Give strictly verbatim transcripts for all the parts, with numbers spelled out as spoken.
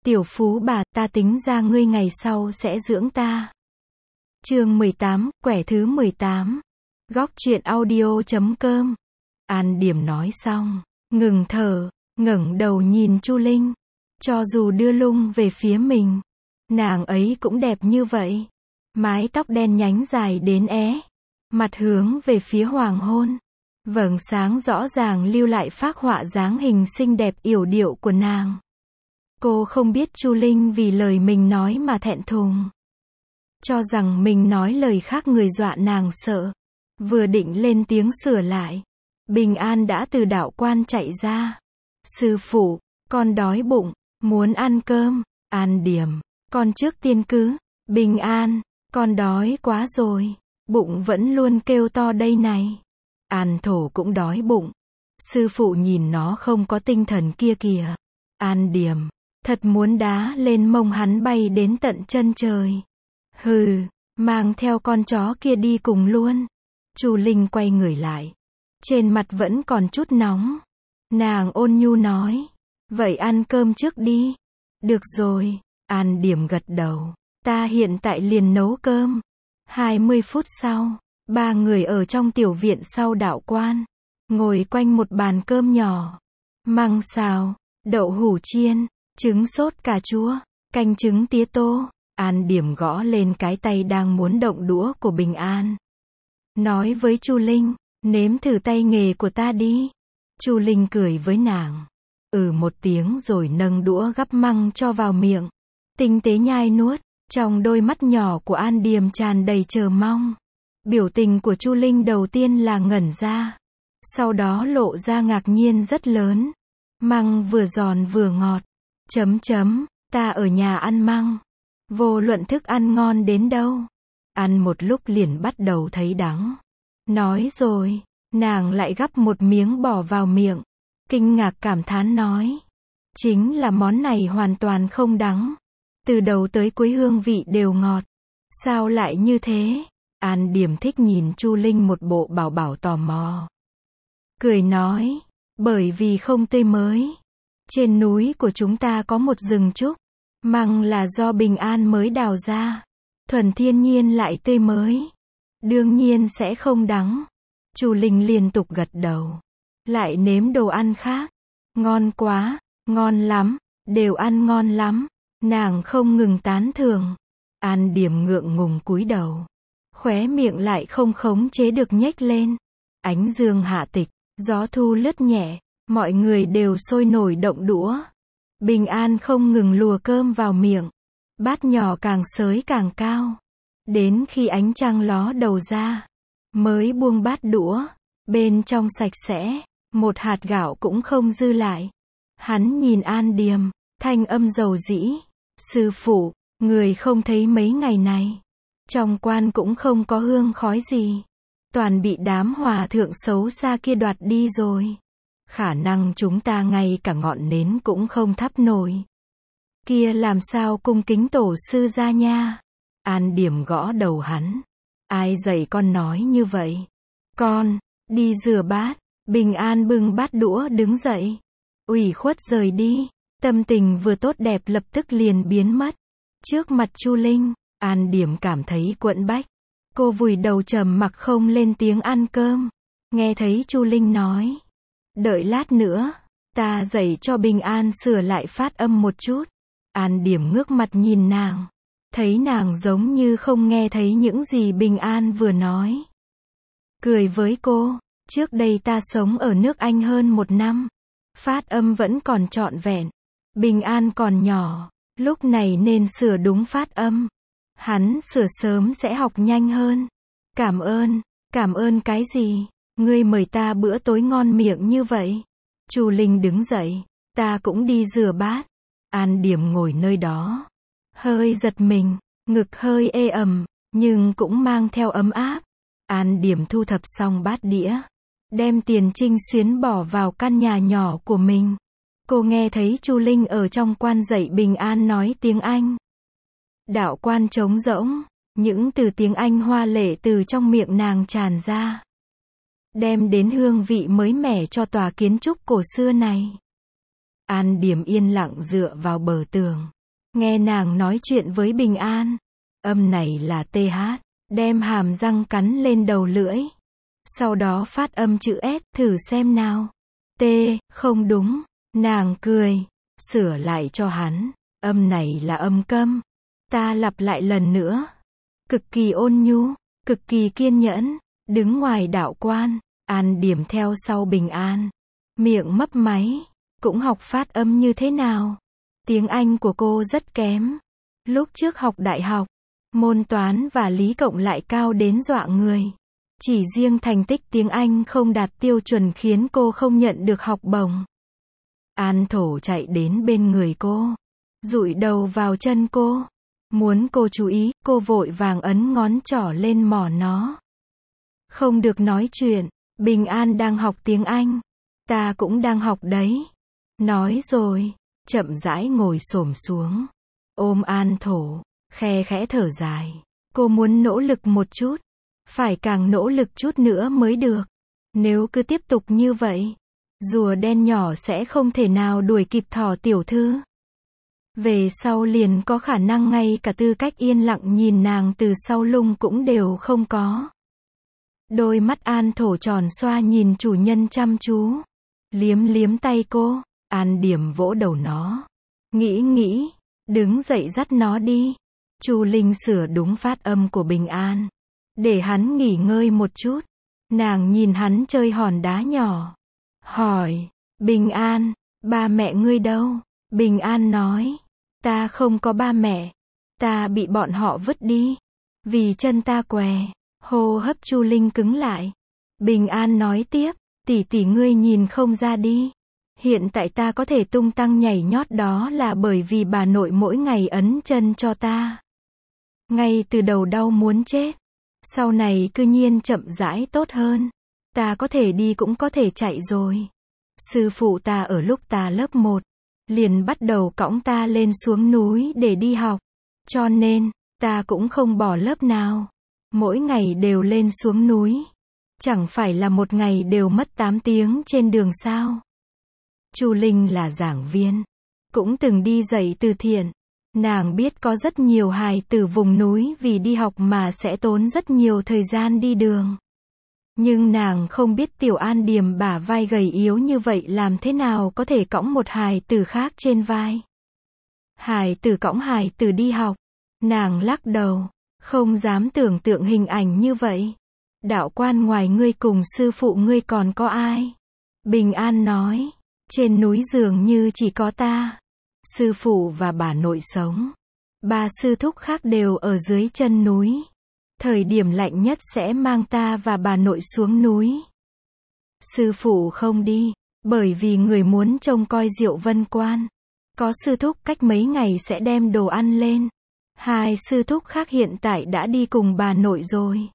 Tiểu phú bà, ta tính ra ngươi ngày sau sẽ dưỡng ta. Chương mười tám, quẻ thứ mười tám. Góc truyện audio chấm com. An Điểm nói xong, ngừng thở, ngẩng đầu nhìn Chu Linh. Cho dù đưa lưng về phía mình, nàng ấy cũng đẹp như vậy. Mái tóc đen nhánh dài đến é, mặt hướng về phía hoàng hôn. Vầng sáng rõ ràng lưu lại phác họa dáng hình xinh đẹp yểu điệu của nàng. Cô không biết Chu Linh vì lời mình nói mà thẹn thùng, cho rằng mình nói lời khác người dọa nàng sợ. Vừa định lên tiếng sửa lại, Bình An đã từ đạo quan chạy ra. Sư phụ, con đói bụng, muốn ăn cơm. An Điểm, con trước tiên cứ. Bình An, con đói quá rồi, bụng vẫn luôn kêu to đây này. An Thổ cũng đói bụng. Sư phụ nhìn nó không có tinh thần kia kìa. An Điểm, thật muốn đá lên mông hắn bay đến tận chân trời. Hừ, mang theo con chó kia đi cùng luôn. Chu Linh quay người lại, trên mặt vẫn còn chút nóng. Nàng ôn nhu nói, vậy ăn cơm trước đi. Được rồi, An Điểm gật đầu, ta hiện tại liền nấu cơm. hai mươi phút sau, ba người ở trong tiểu viện sau đạo quan, ngồi quanh một bàn cơm nhỏ. Măng xào, đậu hủ chiên, trứng sốt cà chua, canh trứng tía tô. An Điểm gõ lên cái tay đang muốn động đũa của Bình An, nói với Chu Linh, nếm thử tay nghề của ta đi. Chu Linh cười với nàng, ừ một tiếng rồi nâng đũa gắp măng cho vào miệng, tinh tế nhai nuốt. Trong đôi mắt nhỏ của An Điểm tràn đầy chờ mong. Biểu tình của Chu Linh đầu tiên là ngẩn ra, sau đó lộ ra ngạc nhiên rất lớn. Măng vừa giòn vừa ngọt. Chấm chấm, ta ở nhà ăn măng, vô luận thức ăn ngon đến đâu, ăn một lúc liền bắt đầu thấy đắng. Nói rồi, nàng lại gắp một miếng bỏ vào miệng, kinh ngạc cảm thán nói, chính là món này hoàn toàn không đắng. Từ đầu tới cuối hương vị đều ngọt. Sao lại như thế? An Điểm thích nhìn Chu Linh một bộ bảo bảo tò mò. Cười nói, bởi vì không tươi mới. Trên núi của chúng ta có một rừng trúc, măng là do Bình An mới đào ra, thuần thiên nhiên lại tươi mới, đương nhiên sẽ không đắng. Chu Linh liên tục gật đầu, lại nếm đồ ăn khác. Ngon quá, ngon lắm, đều ăn ngon lắm. Nàng không ngừng tán thưởng. An Điểm ngượng ngùng cúi đầu, khóe miệng lại không khống chế được nhếch lên. Ánh dương hạ tịch, gió thu lướt nhẹ, mọi người đều sôi nổi động đũa. Bình An không ngừng lùa cơm vào miệng, bát nhỏ càng xới càng cao, đến khi ánh trăng ló đầu ra, mới buông bát đũa, bên trong sạch sẽ, một hạt gạo cũng không dư lại. Hắn nhìn An Điểm, thanh âm dầu dĩ, sư phụ, người không thấy mấy ngày này, trong quan cũng không có hương khói gì, toàn bị đám hòa thượng xấu xa kia đoạt đi rồi. Khả năng chúng ta ngay cả ngọn nến cũng không thắp nổi. Kia làm sao cung kính tổ sư ra nha. An Điểm gõ đầu hắn, ai dạy con nói như vậy? Con, đi rửa bát. Bình An bưng bát đũa đứng dậy, ủy khuất rời đi. Tâm tình vừa tốt đẹp lập tức liền biến mất. Trước mặt Chu Linh, An Điểm cảm thấy quẫn bách. Cô vùi đầu trầm mặc không lên tiếng ăn cơm. Nghe thấy Chu Linh nói, đợi lát nữa, ta dạy cho Bình An sửa lại phát âm một chút. An Điểm ngước mặt nhìn nàng, thấy nàng giống như không nghe thấy những gì Bình An vừa nói. Cười với cô, trước đây ta sống ở nước Anh hơn một năm, phát âm vẫn còn trọn vẹn. Bình An còn nhỏ, lúc này nên sửa đúng phát âm. Hắn sửa sớm sẽ học nhanh hơn. Cảm ơn, cảm ơn cái gì? Ngươi mời ta bữa tối ngon miệng như vậy. Chu Linh đứng dậy, ta cũng đi rửa bát. An Điểm ngồi nơi đó, hơi giật mình, ngực hơi ê ẩm, nhưng cũng mang theo ấm áp. An Điểm thu thập xong bát đĩa, đem tiền trinh xuyến bỏ vào căn nhà nhỏ của mình. Cô nghe thấy Chu Linh ở trong quan dạy Bình An nói tiếng Anh. Đạo quan trống rỗng, những từ tiếng Anh hoa lệ từ trong miệng nàng tràn ra, đem đến hương vị mới mẻ cho tòa kiến trúc cổ xưa này. An Điểm yên lặng dựa vào bờ tường, nghe nàng nói chuyện với Bình An. Âm này là tê hát, đem hàm răng cắn lên đầu lưỡi. Sau đó phát âm chữ S, thử xem nào. T, không đúng. Nàng cười, sửa lại cho hắn. Âm này là âm câm. Ta lặp lại lần nữa. Cực kỳ ôn nhu, cực kỳ kiên nhẫn, đứng ngoài đạo quan, An Điểm theo sau Bình An. Miệng mấp máy, cũng học phát âm như thế nào. Tiếng Anh của cô rất kém. Lúc trước học đại học, môn toán và lý cộng lại cao đến dọa người. Chỉ riêng thành tích tiếng Anh không đạt tiêu chuẩn khiến cô không nhận được học bổng. An Thổ chạy đến bên người cô, dụi đầu vào chân cô. Muốn cô chú ý, cô vội vàng ấn ngón trỏ lên mỏ nó. Không được nói chuyện, Bình An đang học tiếng Anh. Ta cũng đang học đấy. Nói rồi, chậm rãi ngồi xổm xuống, ôm An Thổ, khe khẽ thở dài. Cô muốn nỗ lực một chút, phải càng nỗ lực chút nữa mới được. Nếu cứ tiếp tục như vậy, rùa đen nhỏ sẽ không thể nào đuổi kịp Thỏ tiểu thư. Về sau liền có khả năng ngay cả tư cách yên lặng nhìn nàng từ sau lưng cũng đều không có. Đôi mắt An Thổ tròn xoa nhìn chủ nhân chăm chú. Liếm liếm tay cô, An Điểm vỗ đầu nó. Nghĩ nghĩ, đứng dậy dắt nó đi. Chu Linh sửa đúng phát âm của Bình An, để hắn nghỉ ngơi một chút. Nàng nhìn hắn chơi hòn đá nhỏ, hỏi, Bình An, ba mẹ ngươi đâu? Bình An nói, ta không có ba mẹ, ta bị bọn họ vứt đi, vì chân ta què. Hô hấp Chu Linh cứng lại. Bình An nói tiếp, tỷ tỷ ngươi nhìn không ra đi. Hiện tại ta có thể tung tăng nhảy nhót đó là bởi vì bà nội mỗi ngày ấn chân cho ta. Ngay từ đầu đau muốn chết, sau này cư nhiên chậm rãi tốt hơn. Ta có thể đi cũng có thể chạy rồi. Sư phụ ta ở lúc ta lớp một, liền bắt đầu cõng ta lên xuống núi để đi học. Cho nên, ta cũng không bỏ lớp nào. Mỗi ngày đều lên xuống núi. Chẳng phải là một ngày đều mất tám tiếng trên đường sao. Chu Linh là giảng viên, cũng từng đi dạy từ thiện. Nàng biết có rất nhiều hài tử vùng núi vì đi học mà sẽ tốn rất nhiều thời gian đi đường. Nhưng nàng không biết Tiểu An Điểm bả vai gầy yếu như vậy làm thế nào có thể cõng một hài tử khác trên vai. Hài tử cõng hài tử đi học. Nàng lắc đầu, không dám tưởng tượng hình ảnh như vậy. Đạo quan ngoài ngươi cùng sư phụ ngươi còn có ai? Bình An nói, trên núi dường như chỉ có ta. Sư phụ và bà nội sống. Ba sư thúc khác đều ở dưới chân núi. Thời điểm lạnh nhất sẽ mang ta và bà nội xuống núi. Sư phụ không đi, bởi vì người muốn trông coi Diệu Vân Quan. Có sư thúc cách mấy ngày sẽ đem đồ ăn lên. Hai sư thúc khác hiện tại đã đi cùng bà nội rồi.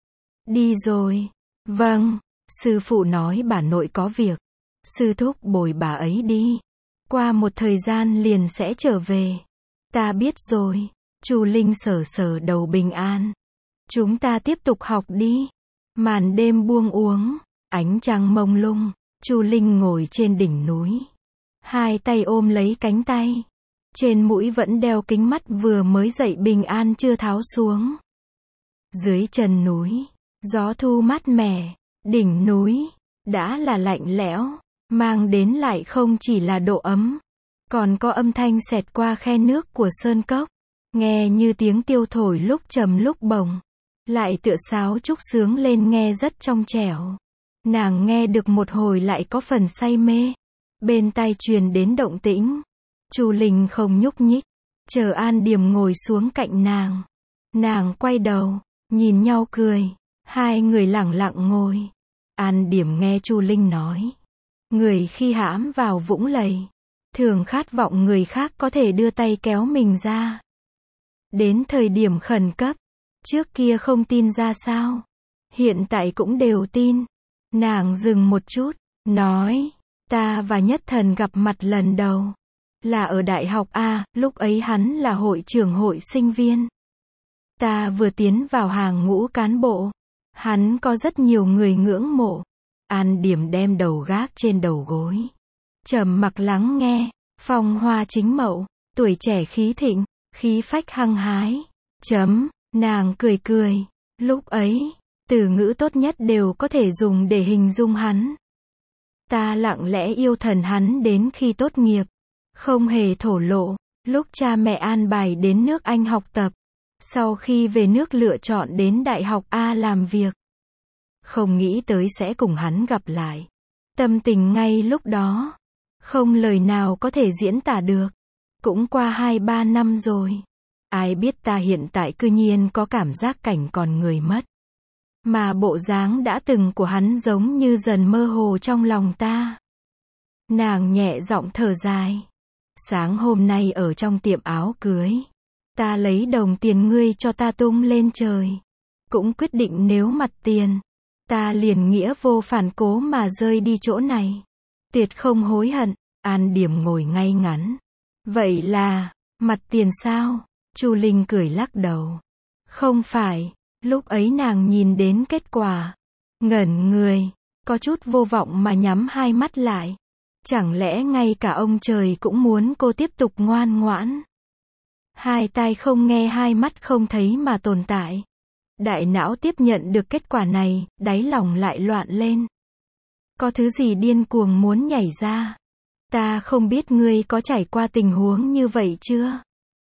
Đi rồi. Vâng, sư phụ nói bà nội có việc. Sư thúc bồi bà ấy đi. Qua một thời gian liền sẽ trở về. Ta biết rồi. Chu Linh sờ sờ đầu Bình An. Chúng ta tiếp tục học đi. Màn đêm buông uống, ánh trăng mông lung. Chu Linh ngồi trên đỉnh núi, hai tay ôm lấy cánh tay. Trên mũi vẫn đeo kính mắt vừa mới dậy Bình An chưa tháo xuống. Dưới chân núi, gió thu mát mẻ, đỉnh núi đã là lạnh lẽo, mang đến lại không chỉ là độ ấm, còn có âm thanh xẹt qua khe nước của sơn cốc, nghe như tiếng tiêu thổi lúc trầm lúc bổng, lại tựa sáo trúc sướng lên nghe rất trong trẻo. Nàng nghe được một hồi lại có phần say mê. Bên tai truyền đến động tĩnh. Chu Linh không nhúc nhích, chờ An Điểm ngồi xuống cạnh nàng. Nàng quay đầu, nhìn nhau cười, hai người lẳng lặng ngồi. An Điểm nghe Chu Linh nói, người khi hãm vào vũng lầy, thường khát vọng người khác có thể đưa tay kéo mình ra. Đến thời điểm khẩn cấp, trước kia không tin ra sao, hiện tại cũng đều tin. Nàng dừng một chút, nói, ta và Nhất Thần gặp mặt lần đầu là ở đại học A, lúc ấy hắn là hội trưởng hội sinh viên. Ta vừa tiến vào hàng ngũ cán bộ, hắn có rất nhiều người ngưỡng mộ. An Điểm đem đầu gác trên đầu gối, trầm mặc lắng nghe. Phong hoa chính mậu, tuổi trẻ khí thịnh, khí phách hăng hái. Chấm, nàng cười cười. Lúc ấy, từ ngữ tốt nhất đều có thể dùng để hình dung hắn. Ta lặng lẽ yêu thần hắn đến khi tốt nghiệp. Không hề thổ lộ, lúc cha mẹ an bài đến nước Anh học tập. Sau khi về nước lựa chọn đến Đại học A làm việc. Không nghĩ tới sẽ cùng hắn gặp lại. Tâm tình ngay lúc đó, không lời nào có thể diễn tả được. Cũng qua hai ba năm rồi. Ai biết ta hiện tại cư nhiên có cảm giác cảnh còn người mất. Mà bộ dáng đã từng của hắn giống như dần mơ hồ trong lòng ta. Nàng nhẹ giọng thở dài. Sáng hôm nay ở trong tiệm áo cưới, ta lấy đồng tiền ngươi cho ta tung lên trời. Cũng quyết định nếu mặt tiền, ta liền nghĩa vô phản cố mà rơi đi chỗ này. Tuyệt không hối hận. An Điểm ngồi ngay ngắn. Vậy là, mặt tiền sao? Chu Linh cười lắc đầu. Không phải, lúc ấy nàng nhìn đến kết quả. Ngẩn người, có chút vô vọng mà nhắm hai mắt lại. Chẳng lẽ ngay cả ông trời cũng muốn cô tiếp tục ngoan ngoãn? Hai tai không nghe hai mắt không thấy mà tồn tại. Đại não tiếp nhận được kết quả này, đáy lòng lại loạn lên. Có thứ gì điên cuồng muốn nhảy ra. Ta không biết ngươi có trải qua tình huống như vậy chưa?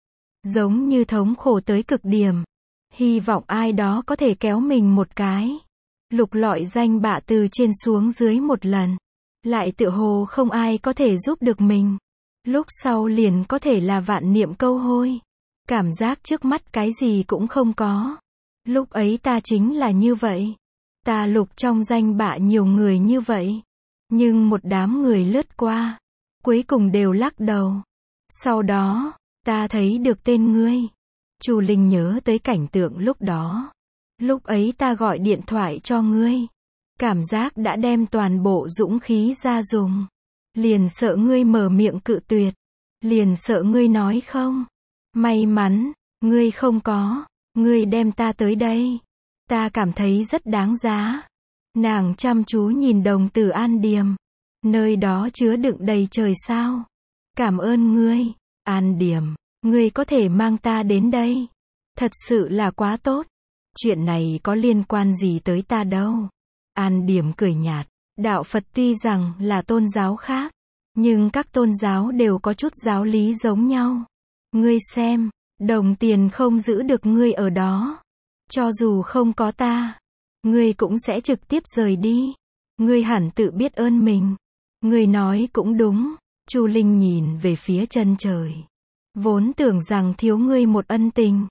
Giống như thống khổ tới cực điểm. Hy vọng ai đó có thể kéo mình một cái. Lục lọi danh bạ từ trên xuống dưới một lần. Lại tựa hồ không ai có thể giúp được mình. Lúc sau liền có thể là vạn niệm câu hôi. Cảm giác trước mắt cái gì cũng không có. Lúc ấy ta chính là như vậy. Ta lục trong danh bạ nhiều người như vậy. Nhưng một đám người lướt qua. Cuối cùng đều lắc đầu. Sau đó, ta thấy được tên ngươi. Chu Linh nhớ tới cảnh tượng lúc đó. Lúc ấy ta gọi điện thoại cho ngươi. Cảm giác đã đem toàn bộ dũng khí ra dùng. Liền sợ ngươi mở miệng cự tuyệt. Liền sợ ngươi nói không. May mắn, ngươi không có. Ngươi đem ta tới đây. Ta cảm thấy rất đáng giá. Nàng chăm chú nhìn đồng tử An Điềm. Nơi đó chứa đựng đầy trời sao. Cảm ơn ngươi, An Điềm. Ngươi có thể mang ta đến đây. Thật sự là quá tốt. Chuyện này có liên quan gì tới ta đâu. An Điềm cười nhạt. Đạo Phật tuy rằng là tôn giáo khác. Nhưng các tôn giáo đều có chút giáo lý giống nhau. Ngươi xem, đồng tiền không giữ được ngươi ở đó. Cho dù không có ta, ngươi cũng sẽ trực tiếp rời đi. Ngươi hẳn tự biết ơn mình. Ngươi nói cũng đúng. Chu Linh nhìn về phía chân trời. Vốn tưởng rằng thiếu ngươi một ân tình.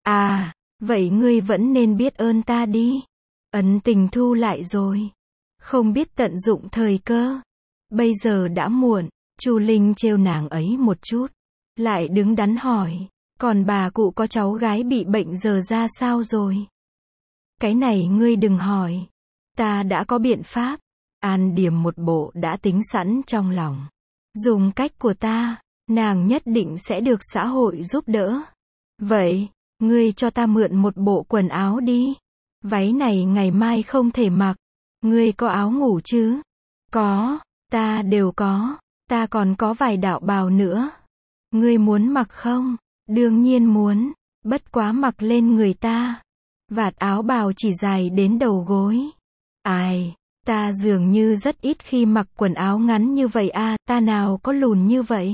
À, vậy ngươi vẫn nên biết ơn ta đi. Ân tình thu lại rồi. Không biết tận dụng thời cơ. Bây giờ đã muộn. Chu Linh trêu nàng ấy một chút. Lại đứng đắn hỏi. Còn bà cụ có cháu gái bị bệnh giờ ra sao rồi? Cái này ngươi đừng hỏi. Ta đã có biện pháp. An Điềm một bộ đã tính sẵn trong lòng. Dùng cách của ta, nàng nhất định sẽ được xã hội giúp đỡ. Vậy, ngươi cho ta mượn một bộ quần áo đi. Váy này ngày mai không thể mặc. Ngươi có áo ngủ chứ? Có, ta đều có. Ta còn có vài đạo bào nữa. Ngươi muốn mặc không? Đương nhiên muốn. Bất quá mặc lên người ta. Vạt áo bào chỉ dài đến đầu gối. Ai, ta dường như rất ít khi mặc quần áo ngắn như vậy a, à, ta nào có lùn như vậy.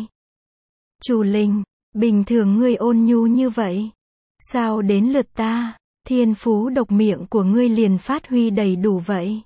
Chu Linh, bình thường ngươi ôn nhu như vậy. Sao đến lượt ta, thiên phú độc miệng của ngươi liền phát huy đầy đủ vậy.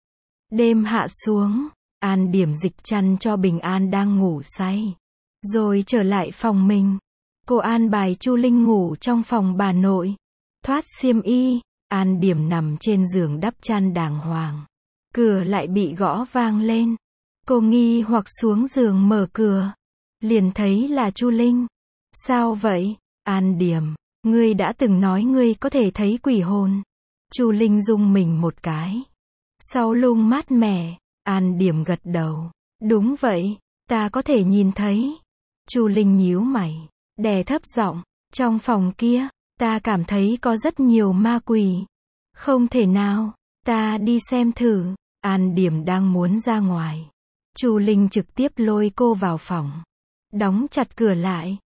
Đêm hạ xuống, An Điểm dịch chăn cho Bình An đang ngủ say. Rồi trở lại phòng mình. Cô an bài Chu Linh ngủ trong phòng bà nội. Thoát xiêm y, An Điểm nằm trên giường đắp chăn đàng hoàng. Cửa lại bị gõ vang lên. Cô nghi hoặc xuống giường mở cửa. Liền thấy là Chu Linh. Sao vậy, An Điểm? Ngươi đã từng nói ngươi có thể thấy quỷ hồn. Chu Linh rung mình một cái. Sau lưng mát mẻ, An Điểm gật đầu. Đúng vậy, ta có thể nhìn thấy. Chu Linh nhíu mày, đè thấp giọng. Trong phòng kia, ta cảm thấy có rất nhiều ma quỷ. Không thể nào, ta đi xem thử. An Điểm đang muốn ra ngoài. Chu Linh trực tiếp lôi cô vào phòng. Đóng chặt cửa lại.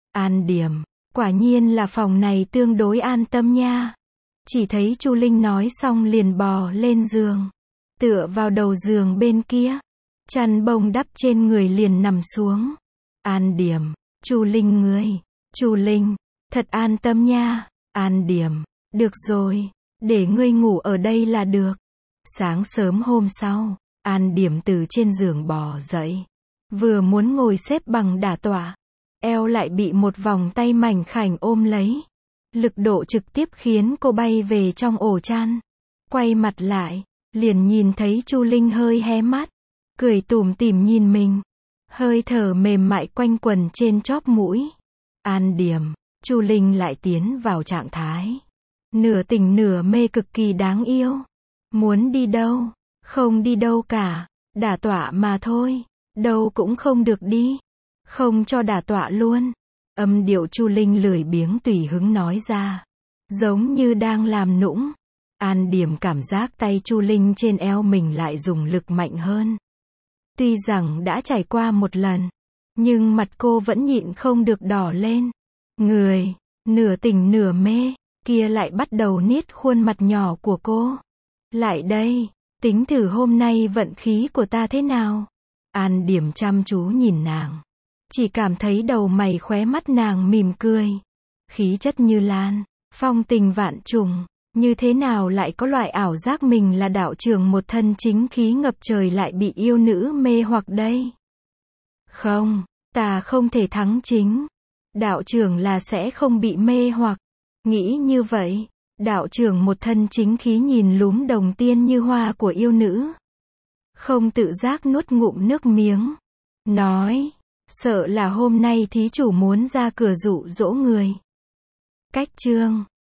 An điểm, quả nhiên là phòng này tương đối an tâm nha. Chỉ thấy Chu Linh nói xong liền bò lên giường, tựa vào đầu giường bên kia, chăn bông đắp trên người liền nằm xuống. An điểm, Chu Linh ngươi, Chu Linh, thật an tâm nha. An điểm, được rồi, để ngươi ngủ ở đây là được. Sáng sớm hôm sau, An điểm từ trên giường bò dậy, vừa muốn ngồi xếp bằng đả tọa, eo lại bị một vòng tay mảnh khảnh ôm lấy. Lực độ trực tiếp khiến cô bay về trong ổ chăn. Quay mặt lại, liền nhìn thấy Chu Linh hơi hé mắt, cười tủm tỉm nhìn mình. Hơi thở mềm mại quanh quần trên chóp mũi. An điểm, Chu Linh lại tiến vào trạng thái nửa tỉnh nửa mê cực kỳ đáng yêu. Muốn đi đâu? Không đi đâu cả, đả tọa mà thôi, đâu cũng không được đi. Không cho đả tọa luôn. Âm điệu Chu Linh lười biếng tùy hứng nói ra, giống như đang làm nũng. An điểm cảm giác tay Chu Linh trên eo mình lại dùng lực mạnh hơn. Tuy rằng đã trải qua một lần, nhưng mặt cô vẫn nhịn không được đỏ lên. Người, nửa tỉnh nửa mê, kia lại bắt đầu niết khuôn mặt nhỏ của cô. Lại đây, tính thử hôm nay vận khí của ta thế nào. An điểm chăm chú nhìn nàng, chỉ cảm thấy đầu mày khóe mắt nàng mỉm cười. Khí chất như lan, phong tình vạn trùng, như thế nào lại có loại ảo giác mình là đạo trưởng một thân chính khí ngập trời lại bị yêu nữ mê hoặc đây. Không, ta không thể thắng chính. Đạo trưởng là sẽ không bị mê hoặc. Nghĩ như vậy, đạo trưởng một thân chính khí nhìn lúm đồng tiên như hoa của yêu nữ. Không tự giác nuốt ngụm nước miếng. Nói, sợ là hôm nay thí chủ muốn ra cửa dụ dỗ người. Cách chương